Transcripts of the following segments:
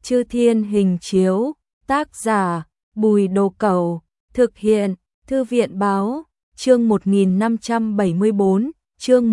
Chư Thiên Hình Chiếu, tác giả Bùi Đồ Cẩu, thực hiện Thư viện Báo, chương 1574, chương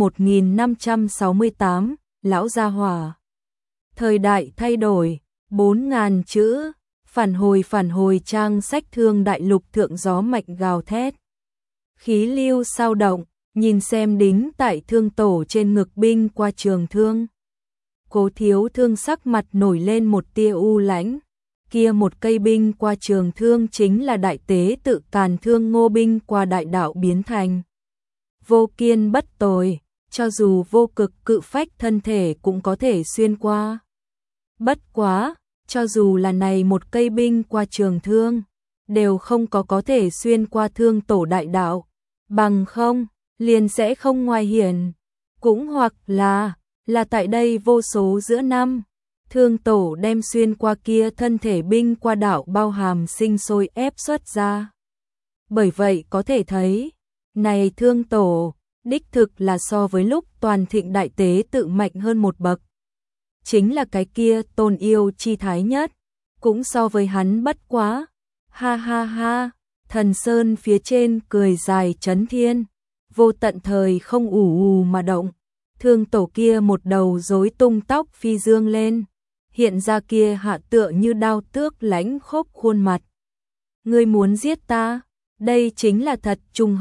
1568, Lão Gia Hỏa. Thời đại thay đổi, 4.000 chữ, phản hồi trang sách Thương Đại Lục thượng gió mạnh gào thét. Khí lưu sao động, nhìn xem đính tại thương tổ trên ngực binh qua trường thương. Cố Thiếu Thương sắc mặt nổi lên một tia u lãnh, kia một cây binh qua trường thương chính là đại tế tự Càn Thương Ngô binh qua đại đạo biến thành. Vô kiên bất tồi, cho dù vô cực cự phách thân thể cũng có thể xuyên qua. Bất quá, cho dù là này một cây binh qua trường thương, đều không có thể xuyên qua thương tổ đại đạo, bằng không, liền sẽ không ngoài hiển, cũng hoặc là tại đây vô số giữa năm, thương tổ đem xuyên qua kia thân thể binh qua đạo bao hàm sinh sôi ép xuất ra. Bởi vậy có thể thấy, này thương tổ, đích thực là so với lúc toàn thịnh đại tế tự mạnh hơn một bậc. Chính là cái kia tôn yêu chi thái nhất, cũng so với hắn bất quá. Ha ha ha, Thần Sơn phía trên cười dài chấn thiên, vô tận thời không ù mà động. Thương tổ kia một đầu rối tung tóc phi dương lên, hiện ra kia hạ tựa như đao tước lãnh khốc khuôn mặt. Ngươi muốn giết ta, đây chính là thật trùng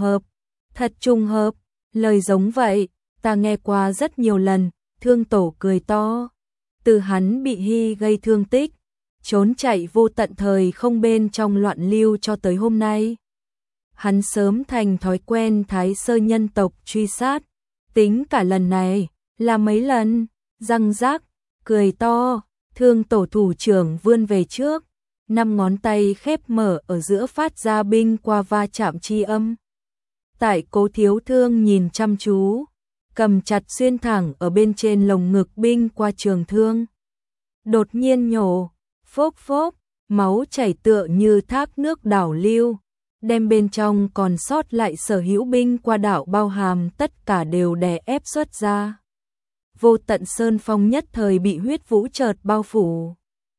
hợp, lời giống vậy, ta nghe qua rất nhiều lần. Thương tổ cười to, từ hắn bị Hy gây thương tích, trốn chạy vô tận thời không bên trong loạn lưu cho tới hôm nay. Hắn sớm thành thói quen Thái Sơ nhân tộc truy sát, tính cả lần này, là mấy lần, răng rác, cười to, thương tổ thủ trưởng vươn về trước, 5 ngón tay khép mở ở giữa phát ra binh qua va chạm chi âm. Tại Cố Thiếu Thương nhìn chăm chú, cầm chặt xuyên thẳng ở bên trên lồng ngực binh qua trường thương. Đột nhiên nhổ, phốc phốc, máu chảy tựa như thác nước đảo lưu, đem bên trong còn sót lại sở hữu binh qua đảo bao hàm tất cả đều đè ép xuất ra. Vô tận sơn phong nhất thời bị huyết vũ chợt bao phủ.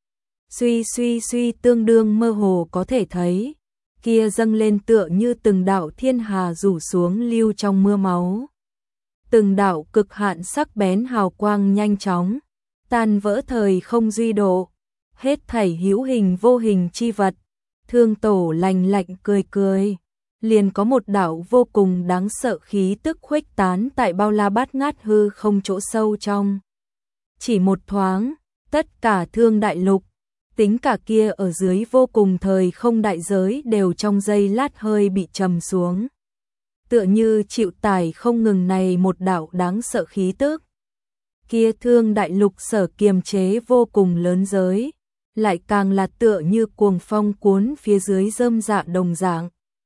Suy tương đương mơ hồ có thể thấy, kia dâng lên tựa như từng đạo thiên hà rủ xuống lưu trong mưa máu. Từng đạo cực hạn sắc bén hào quang nhanh chóng, tan vỡ thời không duy độ, hết thảy hữu hình vô hình chi vật. Thương tổ lạnh lạnh cười, liền có một đạo vô cùng đáng sợ khí tức khuếch tán tại bao la bát ngát hư không chỗ sâu trong. Chỉ một thoáng, tất cả thương đại lục, tính cả kia ở dưới vô cùng thời không đại giới đều trong giây lát hơi bị trầm xuống. Tựa như chịu tải không ngừng này một đạo đáng sợ khí tức. Kia thương đại lục sở kiềm chế vô cùng lớn giới, lại càng là tựa như cuồng phong cuốn phía dưới rơm dạ đồng dạng.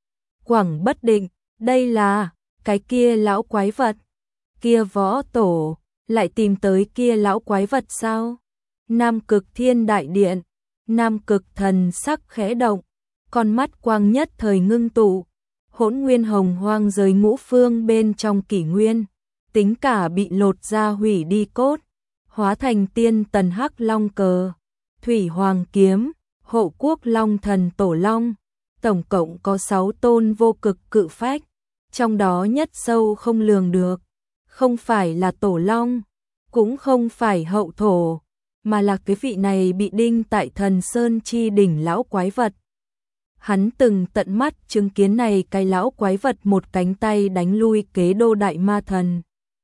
Quẳng bất định, đây là cái kia lão quái vật. Kia võ tổ, lại tìm tới kia lão quái vật sao? Nam Cực Thiên Đại Điện, Nam Cực Thần sắc khẽ động, con mắt quang nhất thời ngưng tụ, hỗn nguyên hồng hoang giới ngũ phương bên trong kỷ nguyên, tính cả bị lột ra hủy đi cốt, hóa thành tiên tần hắc long cờ, thủy hoàng kiếm, hộ quốc long thần tổ long, tổng cộng có 6 tôn vô cực cự phách, trong đó nhất sâu không lường được, không phải là tổ long, cũng không phải hậu thổ, mà là cái vị này bị đinh tại Thần Sơn chi đỉnh lão quái vật. Hắn từng tận mắt chứng kiến này cái lão quái vật một cánh tay đánh lui kế đô đại ma thần.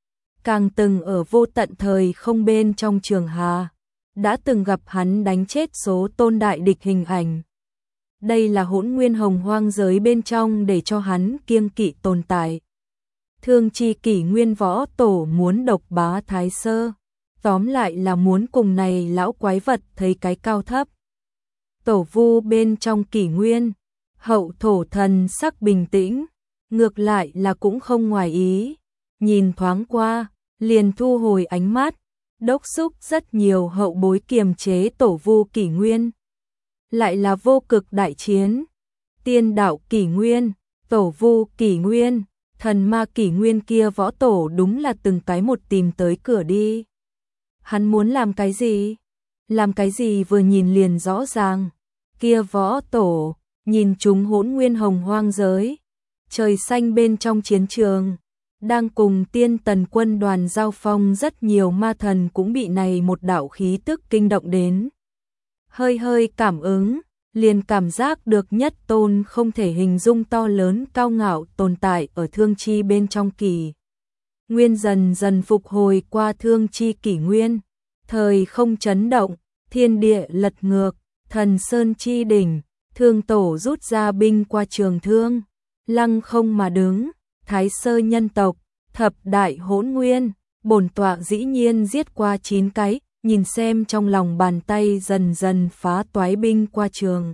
Càng từng ở vô tận thời không bên trong trường hà, đã từng gặp hắn đánh chết số tôn đại địch hình ảnh. Đây là hỗn nguyên hồng hoang giới bên trong để cho hắn kiêng kỵ tồn tại. Thương chi kỷ nguyên võ tổ muốn độc bá Thái Sơ, tóm lại là muốn cùng này lão quái vật thấy cái cao thấp. Tổ vu bên trong kỷ nguyên, hậu thổ thần sắc bình tĩnh, ngược lại là cũng không ngoài ý, nhìn thoáng qua, liền thu hồi ánh mắt, đốc xúc rất nhiều hậu bối kiềm chế tổ vu kỷ nguyên. Lại là vô cực đại chiến, tiên đạo kỷ nguyên, tổ vu kỷ nguyên, thần ma kỷ nguyên kia võ tổ đúng là từng cái một tìm tới cửa đi. Hắn muốn làm cái gì? làm cái gì vừa nhìn liền rõ ràng. Kia võ tổ, nhìn chúng Hỗn Nguyên Hồng Hoang giới, trời xanh bên trong chiến trường, đang cùng Tiên Tần quân đoàn giao phong, rất nhiều ma thần cũng bị này một đạo khí tức kinh động đến. Hơi hơi cảm ứng, liền cảm giác được nhất tôn không thể hình dung to lớn cao ngạo tồn tại ở thương chi bên trong kỷ nguyên dần dần phục hồi qua thương chi kỷ nguyên, thời không chấn động, thiên địa lật ngược, thần sơn chi đỉnh, Thương Tổ rút ra binh qua trường thương, lăng không mà đứng, Thái Sơ nhân tộc, thập đại hỗn nguyên, bổn tọa dĩ nhiên giết qua 9 cái, nhìn xem trong lòng bàn tay dần dần phá toái binh qua trường.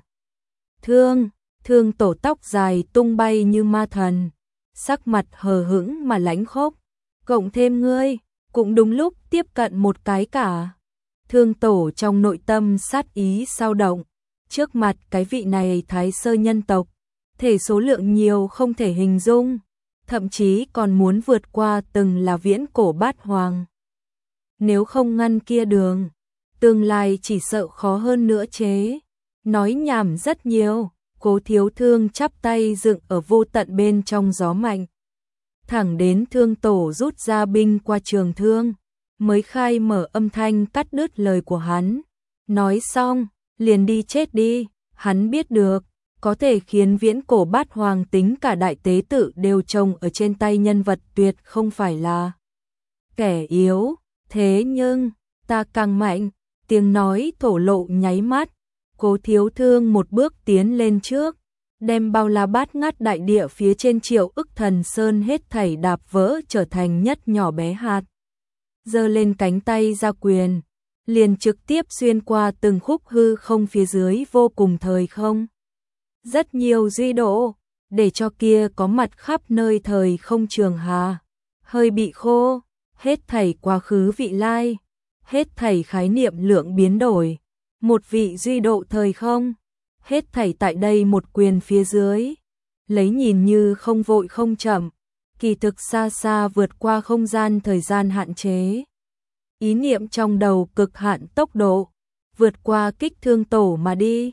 Thương Tổ tóc dài tung bay như ma thần, sắc mặt hờ hững mà lãnh khốc, cộng thêm ngươi, cũng đúng lúc tiếp cận một cái cả. Thương Tổ trong nội tâm sát ý sao động, trước mặt cái vị này Thái Sơ nhân tộc, thể số lượng nhiều không thể hình dung, thậm chí còn muốn vượt qua từng là viễn cổ bát hoàng. Nếu không ngăn kia đường, tương lai chỉ sợ khó hơn nữa chế. Nói nhảm rất nhiều, Cố Thiếu Thương chắp tay dựng ở vô tận bên trong gió mạnh. Thẳng đến Thương Tổ rút ra binh qua trường thương, mới khai mở âm thanh cắt đứt lời của hắn. Nói xong, liền đi chết đi, hắn biết được, có thể khiến viễn cổ bát hoàng tính cả đại tế tự đều trông ở trên tay nhân vật tuyệt không phải là kẻ yếu, thế nhưng, ta càng mạnh, tiếng nói thổ lộ nháy mắt, Cố Thiếu Thương một bước tiến lên trước, đem bao la bát ngát đại địa phía trên triệu ức thần sơn hết thảy đạp vỡ trở thành nhất nhỏ bé hạt. Giơ lên cánh tay ra quyền, liền trực tiếp xuyên qua từng khúc hư không phía dưới vô cùng thời không. Rất nhiều duy độ, để cho kia có mặt khắp nơi thời không trường hà, hơi bị khô, hết thảy quá khứ vị lai, hết thảy khái niệm lượng biến đổi, một vị duy độ thời không, hết thảy tại đây một quyền phía dưới, lấy nhìn như không vội không chậm, kỳ thực xa xa vượt qua không gian thời gian hạn chế. Ý niệm trong đầu cực hạn tốc độ, vượt qua kích Thương Tổ mà đi.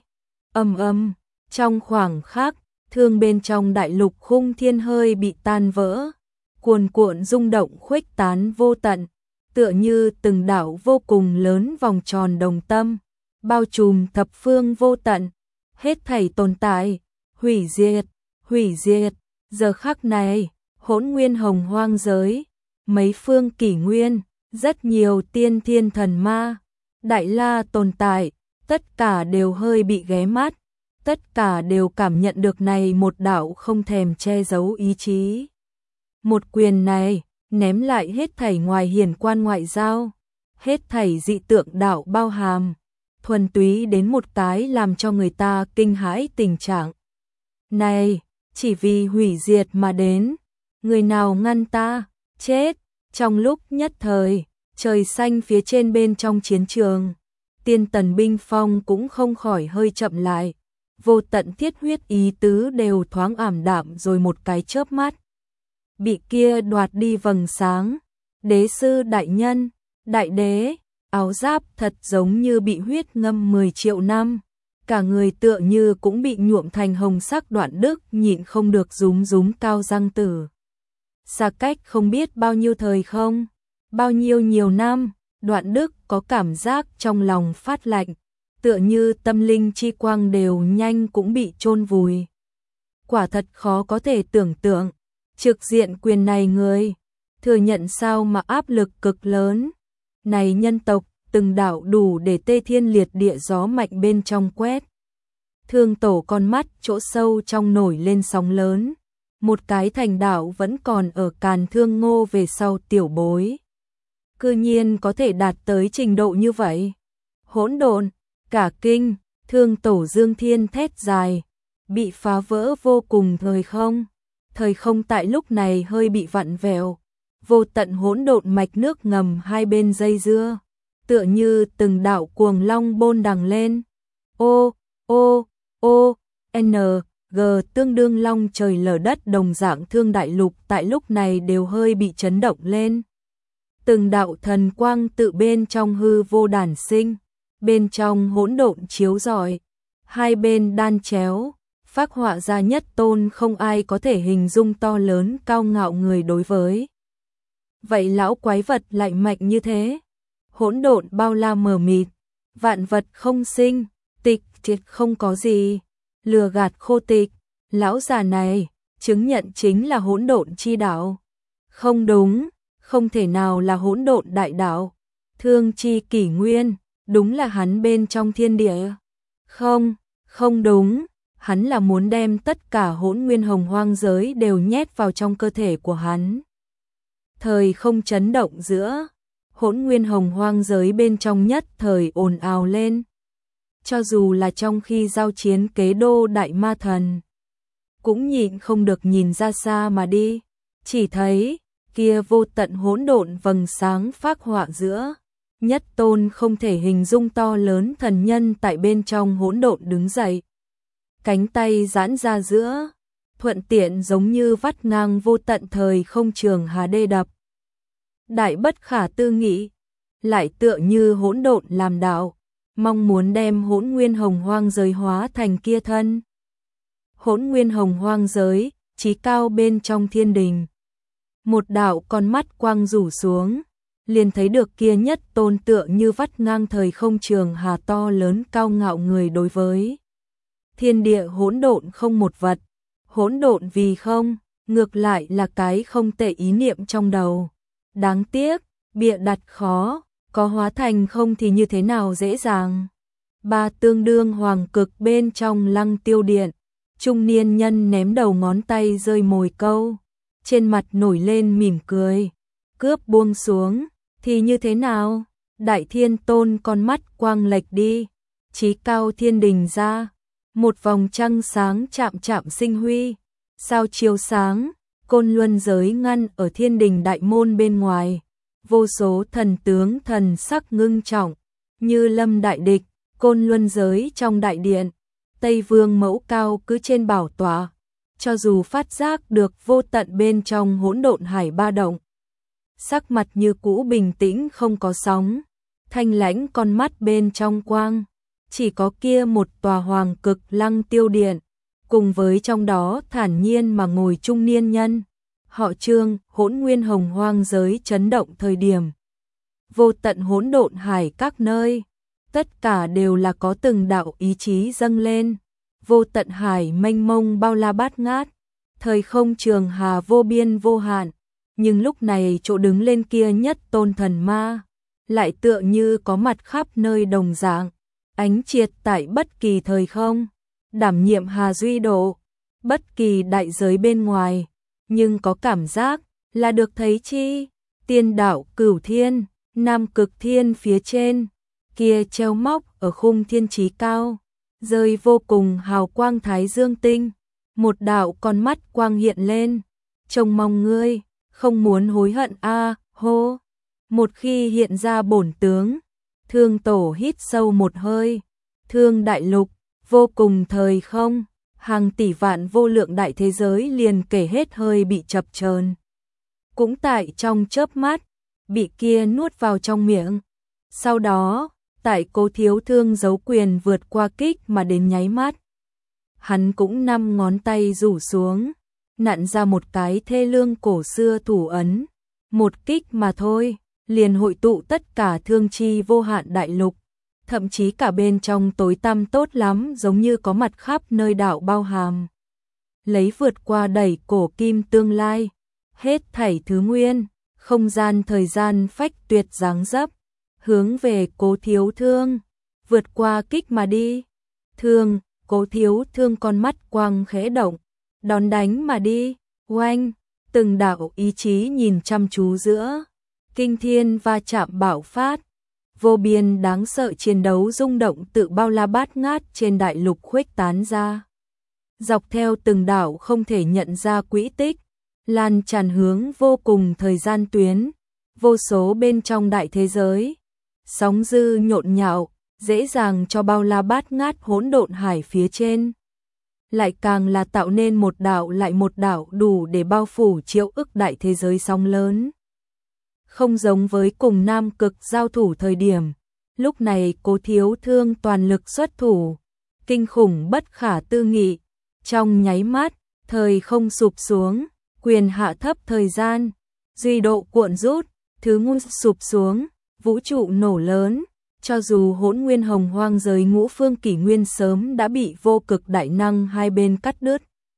Trong khoảng khắc, thương bên trong đại lục khung thiên hơi bị tan vỡ, cuồn cuộn rung động khuếch tán vô tận, tựa như từng đảo vô cùng lớn vòng tròn đồng tâm, bao trùm thập phương vô tận, hết thảy tồn tại, hủy diệt, giờ khắc này, Hỗn Nguyên Hồng Hoang giới, mấy phương kỷ nguyên, rất nhiều tiên thiên thần ma, đại la tồn tại, tất cả đều hơi bị ghé mắt, tất cả đều cảm nhận được này một đạo không thèm che giấu ý chí. Một quyền này, ném lại hết thảy ngoài hiển quan ngoại giao, hết thảy dị tượng đạo bao hàm, thuần túy đến một cái làm cho người ta kinh hãi tình trạng. Này, chỉ vì hủy diệt mà đến, người nào ngăn ta, chết. Trong lúc nhất thời, trời xanh phía trên bên trong chiến trường, Tiên Tần binh phong cũng không khỏi hơi chậm lại, vô tận thiết huyết ý tứ đều thoáng ảm đạm rồi một cái chớp mắt. Bị kia đoạt đi vầng sáng, đế sư đại nhân, đại đế, áo giáp thật giống như bị huyết ngâm 10 triệu năm, cả người tựa như cũng bị nhuộm thành hồng sắc Đoạn Đức nhịn không được rúm rúm cao răng tử. Xa cách không biết bao nhiêu thời không, bao nhiêu nhiều năm, Đoạn Đức có cảm giác trong lòng phát lạnh, tựa như tâm linh chi quang đều nhanh cũng bị chôn vùi. Quả thật khó có thể tưởng tượng, trực diện quyền này người, thừa nhận sao mà áp lực cực lớn. Này nhân tộc, từng đạo đủ để tê thiên liệt địa gió mạnh bên trong quét. Thương Tổ con mắt chỗ sâu trong nổi lên sóng lớn. Một cái thành đạo vẫn còn ở Càn Thương Ngô về sau tiểu bối. Cư nhiên có thể đạt tới trình độ như vậy. Hỗn độn, cả kinh, Thương Tổ Dương Thiên thét dài, bị phá vỡ vô cùng thời không. Thời không tại lúc này hơi bị vặn vẹo, vô tận hỗn độn mạch nước ngầm hai bên dây dưa, tựa như từng đạo cuồng long bôn đằng lên. G tương đương long trời lở đất đồng dạng thương đại lục tại lúc này đều hơi bị chấn động lên. Từng đạo thần quang tự bên trong hư vô đản sinh, bên trong hỗn độn chiếu rọi, hai bên đan chéo, phác họa ra nhất tôn không ai có thể hình dung to lớn cao ngạo người đối với. Vậy lão quái vật lại mạnh như thế? Hỗn độn bao la mờ mịt, vạn vật không sinh, tịch triệt không có gì, lừa gạt khô tịch, lão già này chứng nhận chính là hỗn độn chi đạo. Không đúng, không thể nào là hỗn độn đại đạo. Thương chi kỷ nguyên, đúng là hắn bên trong thiên địa. Không, không đúng, hắn là muốn đem tất cả hỗn nguyên hồng hoang giới đều nhét vào trong cơ thể của hắn. Thời không chấn động giữa, hỗn nguyên hồng hoang giới bên trong nhất thời ồn ào lên. Cho dù là trong khi giao chiến kế đô đại ma thần, cũng nhịn không được nhìn ra xa mà đi, chỉ thấy kia vô tận hỗn độn vầng sáng phác họa giữa, nhất tôn không thể hình dung to lớn thần nhân tại bên trong hỗn độn đứng dậy. Cánh tay giãn ra giữa, thuận tiện giống như vắt ngang vô tận thời không trường hà đê đập. Đại bất khả tư nghị, lại tựa như hỗn độn làm đạo, mong muốn đem hỗn nguyên hồng hoang giới hóa thành kia thân. Hỗn nguyên hồng hoang giới, chí cao bên trong thiên đình. Một đạo con mắt quang rủ xuống, liền thấy được kia nhất tôn tựa như vắt ngang thời không trường hà to lớn cao ngạo người đối với. Thiên địa hỗn độn không một vật, hỗn độn vì không, ngược lại là cái không tệ ý niệm trong đầu. Đáng tiếc, bịa đặt khó, có hóa thành không thì như thế nào dễ dàng. Ba tương đương hoàng cực bên trong lăng tiêu điện, trung niên nhân ném đầu ngón tay rơi mồi câu, trên mặt nổi lên mỉm cười, cướp buông xuống, thì như thế nào? Đại thiên tôn con mắt quang lệch đi, chí cao thiên đình ra, một vòng trăng sáng chạm chạm sinh huy, sao chiếu sáng, côn luân giới ngăn ở thiên đình đại môn bên ngoài, vô số thần tướng thần sắc ngưng trọng, như lâm đại địch, côn luân giới trong đại điện, Tây Vương mẫu cao cứ trên bảo tọa, cho dù phát giác được vô tận bên trong hỗn độn hải ba động, sắc mặt như cũ bình tĩnh không có sóng, thanh lãnh con mắt bên trong quang, chỉ có kia một tòa hoàng cực lăng tiêu điện, cùng với trong đó thản nhiên mà ngồi trung niên nhân, họ Trương, hỗn nguyên hồng hoang giới chấn động thời điểm. Vô tận hỗn độn hải các nơi, tất cả đều là có từng đạo ý chí dâng lên, vô tận hải mênh mông bao la bát ngát, thời không trường hà vô biên vô hạn, nhưng lúc này chỗ đứng lên kia nhất tôn thần ma, lại tựa như có mặt khắp nơi đồng dạng, ánh triệt tại bất kỳ thời không, đảm nhiệm hà duy độ, bất kỳ đại giới bên ngoài, nhưng có cảm giác là được thấy chi, tiên đạo cửu thiên, nam cực thiên phía trên, kia treo móc ở khung thiên chí cao, rơi vô cùng hào quang thái dương tinh, một đạo con mắt quang hiện lên, trông mong ngươi, không muốn hối hận a hô, một khi hiện ra bổn tướng, thương tổ hít sâu một hơi, thương đại lục, vô cùng thời không, hàng tỷ vạn vô lượng đại thế giới liền kể hết hơi bị chập chờn, cũng tại trong chớp mắt, bị kia nuốt vào trong miệng, sau đó, tại Cố Thiếu Thương giấu quyền vượt qua kích mà đến nháy mắt, hắn cũng 5 ngón tay rủ xuống, nặn ra một cái thê lương cổ xưa thủ ấn, một kích mà thôi, liền hội tụ tất cả thương chi vô hạn đại lục, thậm chí cả bên trong tối tăm tốt lắm giống như có mặt khắp nơi đạo bao hàm. Lấy vượt qua đẩy cổ kim tương lai, hết thảy thứ nguyên, không gian thời gian phách tuyệt dáng dấp, hướng về Cố Thiếu Thương, vượt qua kích mà đi. Thương, Cố Thiếu Thương con mắt quang khẽ động, đón đánh mà đi, oanh, từng đạo ý chí nhìn chăm chú giữa, kinh thiên va chạm bạo phát, vô biên đáng sợ chiến đấu rung động tự bao la bát ngát trên đại lục khuếch tán ra. Dọc theo từng đảo không thể nhận ra quỹ tích, lan tràn hướng vô cùng thời gian tuyến, vô số bên trong đại thế giới. Sóng dư nhộn nhạo, dễ dàng cho bao la bát ngát hỗn độn hải phía trên. Lại càng là tạo nên một đảo lại một đảo đủ để bao phủ triệu ức đại thế giới sóng lớn. Không giống với cùng nam cực giao thủ thời điểm, Lúc này Cố Thiếu Thương toàn lực xuất thủ, kinh khủng bất khả tư nghị, trong nháy mắt, thời không sụp xuống, quyền hạ thấp thời gian, duy độ cuộn rút, thứ ngu sụp xuống, vũ trụ nổ lớn, cho dù Hỗn Nguyên Hồng Hoang giới ngũ phương kỷ nguyên sớm đã bị vô cực đại năng hai bên cắt đứt.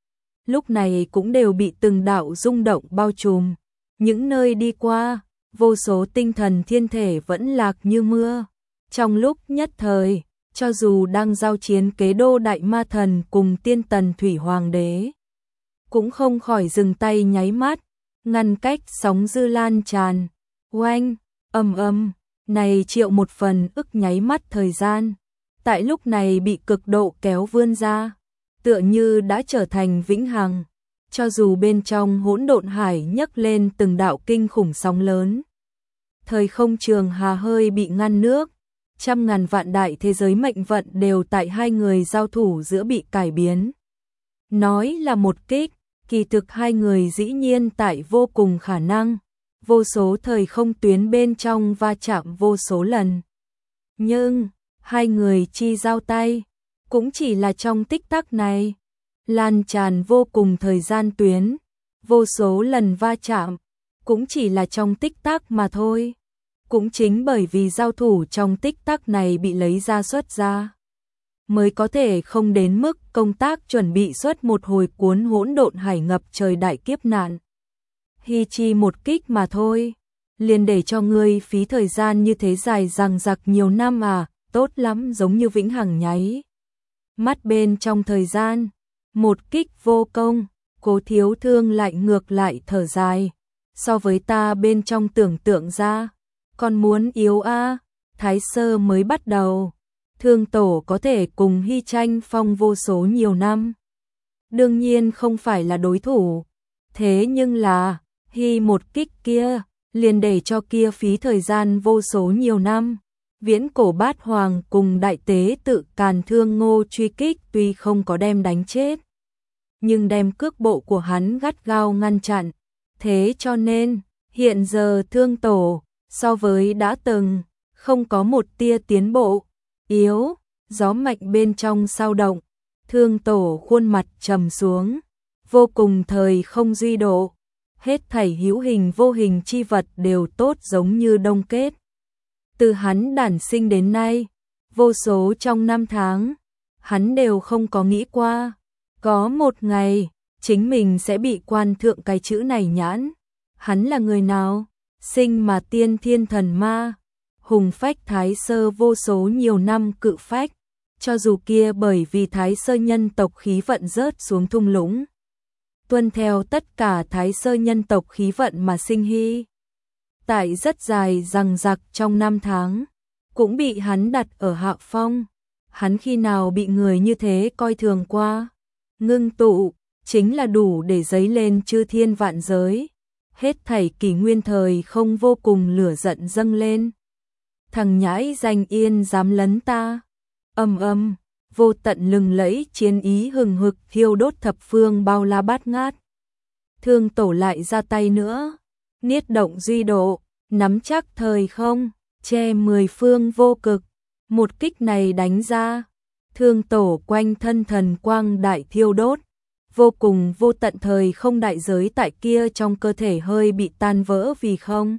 Lúc này cũng đều bị từng đạo rung động bao trùm, những nơi đi qua, vô số tinh thần thiên thể vẫn lạc như mưa. Trong lúc nhất thời, cho dù đang giao chiến Kế Đô Đại Ma Thần cùng Tiên Tần Thủy Hoàng đế, cũng không khỏi dừng tay nháy mắt, ngăn cách sóng dư lan tràn. Oanh, ầm, này triệu một phần ức nháy mắt thời gian, tại lúc này bị cực độ kéo vươn ra, tựa như đã trở thành vĩnh hằng, cho dù bên trong hỗn độn hải nhấc lên từng đạo kinh khủng sóng lớn. Thời không trường hà hơi bị ngăn nước, trăm ngàn vạn đại thế giới mệnh vận đều tại hai người giao thủ giữa bị cải biến. Nói là một kích, kỳ thực hai người dĩ nhiên tại vô cùng khả năng, vô số thời không tuyến bên trong va chạm vô số lần. Nhưng, hai người chi giao tay, cũng chỉ là trong tích tắc này, lan tràn vô cùng thời gian tuyến, vô số lần va chạm, cũng chỉ là trong tích tắc mà thôi. Cũng chính bởi vì giao thủ trong tích tắc này bị lấy ra xuất ra, mới có thể không đến mức công tác chuẩn bị xuất một hồi cuốn hỗn độn hải ngập trời đại kiếp nạn. Hi chi một kích mà thôi, liền để cho ngươi phí thời gian như thế dài dằng dặc nhiều năm à, tốt lắm, giống như vĩnh hằng nháy mắt bên trong thời gian, một kích vô công. Cố Thiếu Thương lại ngược lại thở dài, so với ta bên trong tưởng tượng ra, còn muốn yếu a. Thái sơ mới bắt đầu, Thương tổ có thể cùng Hy tranh phong vô số nhiều năm, đương nhiên không phải là đối thủ, thế nhưng là Hy một kích kia liền để cho kia phí thời gian vô số nhiều năm. Viễn cổ bát hoàng cùng đại tế tự Càn Thương Ngô truy kích tuy không có đem đánh chết, nhưng đem cước bộ của hắn gắt gao ngăn chặn, thế cho nên hiện giờ Thương tổ so với đã từng không có một tia tiến bộ, yếu. Gió mạnh bên trong sao động, Thương tổ khuôn mặt trầm xuống, vô cùng thời không duy độ, hết thảy hữu hình vô hình chi vật đều tốt giống như đông kết. Từ hắn đản sinh đến nay, vô số trong năm tháng, hắn đều không có nghĩ qua, có một ngày, chính mình sẽ bị quan thượng cái chữ này nhãn. Hắn là người nào? Sinh mà tiên thiên thần ma, hùng phách thái sơ vô số nhiều năm cự phách, cho dù kia bởi vì thái sơ nhân tộc khí vận rớt xuống thung lũng, tuân theo tất cả thái sơ nhân tộc khí vận mà sinh hy. Tại rất dài dằng dặc trong năm tháng, cũng bị hắn đặt ở hạ phong. Hắn khi nào bị người như thế coi thường qua? Ngưng tụ, chính là đủ để dấy lên chư thiên vạn giới. Hết thảy kỷ nguyên thời không vô cùng lửa giận dâng lên. Thằng nhãi danh yên dám lấn ta. Ầm, vô tận lừng lẫy chiến ý hừng hực thiêu đốt thập phương bao la bát ngát. Thương tổ lại ra tay nữa, niết động duy độ, nắm chắc thời không, che 10 phương vô cực. Một kích này đánh ra, Thương tổ quanh thân thần quang đại thiêu đốt, vô cùng vô tận thời không đại giới tại kia trong cơ thể hơi bị tan vỡ vì không.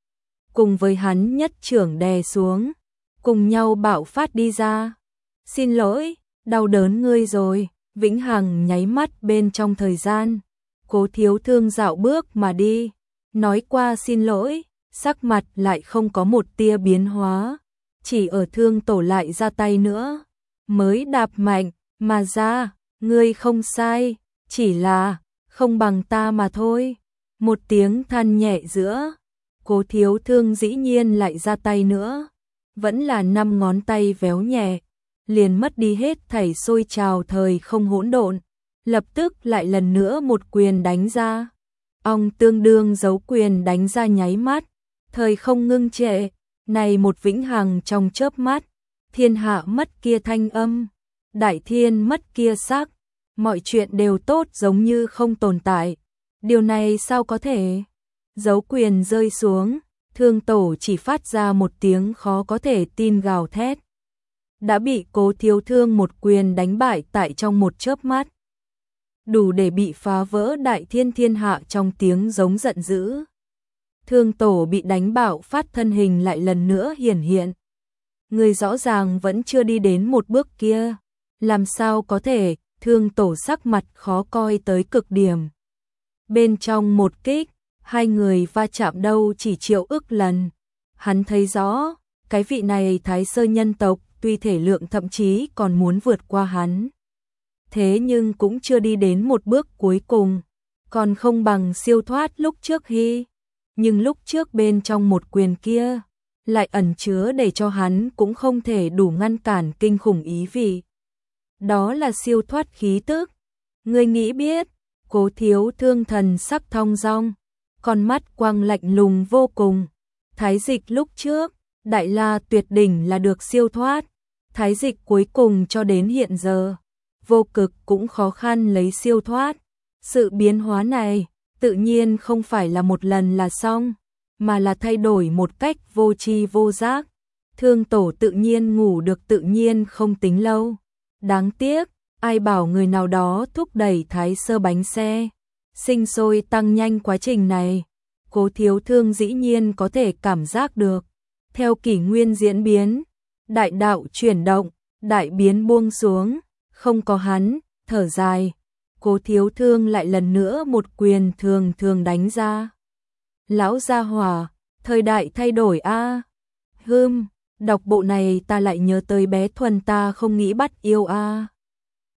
Cùng với hắn nhất trưởng đè xuống, cùng nhau bạo phát đi ra. Xin lỗi, đau đớn ngươi rồi. Vĩnh hằng nháy mắt bên trong thời gian, Cố Thiếu Thương dạo bước mà đi, nói qua xin lỗi, sắc mặt lại không có một tia biến hóa, chỉ ở Thương tổ lại ra tay nữa, mới đạp mạnh mà ra. Ngươi không sai, chỉ là không bằng ta mà thôi. Một tiếng than nhẹ giữa, Cố Thiếu Thương dĩ nhiên lại ra tay nữa, vẫn là 5 ngón tay véo nhẹ, liền mất đi hết thảy sôi trào thời không hỗn độn, lập tức lại lần nữa một quyền đánh ra. Ong tương đương dấu quyền đánh ra nháy mắt, thời không ngưng trệ, này một vĩnh hằng trong chớp mắt, thiên hạ mất kia thanh âm, đại thiên mất kia sắc, mọi chuyện đều tốt giống như không tồn tại. Điều này sao có thể? Dấu quyền rơi xuống, Thương Tổ chỉ phát ra một tiếng khó có thể tin gào thét. Đã bị Cố Thiếu Thương một quyền đánh bại tại trong một chớp mắt. Đủ để bị phá vỡ đại thiên thiên hạ trong tiếng giống giận dữ. Thương Tổ bị đánh bạo phát, thân hình lại lần nữa hiển hiện. Người rõ ràng vẫn chưa đi đến một bước kia. Làm sao có thể? Thương Tổ sắc mặt khó coi tới cực điểm. Bên trong một kích, hai người va chạm đâu chỉ triệu ức lần. Hắn thấy rõ, cái vị này Thái Sơ nhân tộc tuy thể lượng thậm chí còn muốn vượt qua hắn. Thế nhưng cũng chưa đi đến một bước cuối cùng, còn không bằng siêu thoát lúc trước hy. Nhưng lúc trước bên trong một quyền kia, lại ẩn chứa để cho hắn cũng không thể đủ ngăn cản kinh khủng ý vị. Đó là siêu thoát khí tức. Ngươi nghĩ biết, Cố Thiếu Thương thần sắc thong dong, con mắt quang lạnh lùng vô cùng. Thái dịch lúc trước, Đại La tuyệt đỉnh là được siêu thoát. Thái dịch cuối cùng cho đến hiện giờ, vô cực cũng khó khăn lấy siêu thoát. Sự biến hóa này, tự nhiên không phải là một lần là xong, mà là thay đổi một cách vô tri vô giác. Thương Tổ tự nhiên ngủ được tự nhiên không tính lâu. Đáng tiếc, ai bảo người nào đó thúc đẩy Thái Sơ bánh xe, sinh sôi tăng nhanh quá trình này. Cố Thiếu Thương dĩ nhiên có thể cảm giác được. Theo kỷ nguyên diễn biến, đại đạo chuyển động, đại biến buông xuống, không có hắn, thở dài. Cố Thiếu Thương lại lần nữa một quyền thường thường đánh ra. Lão gia hỏa, thời đại thay đổi a. Đọc bộ này ta lại nhớ tới bé Thuần ta không nghĩ bắt yêu a.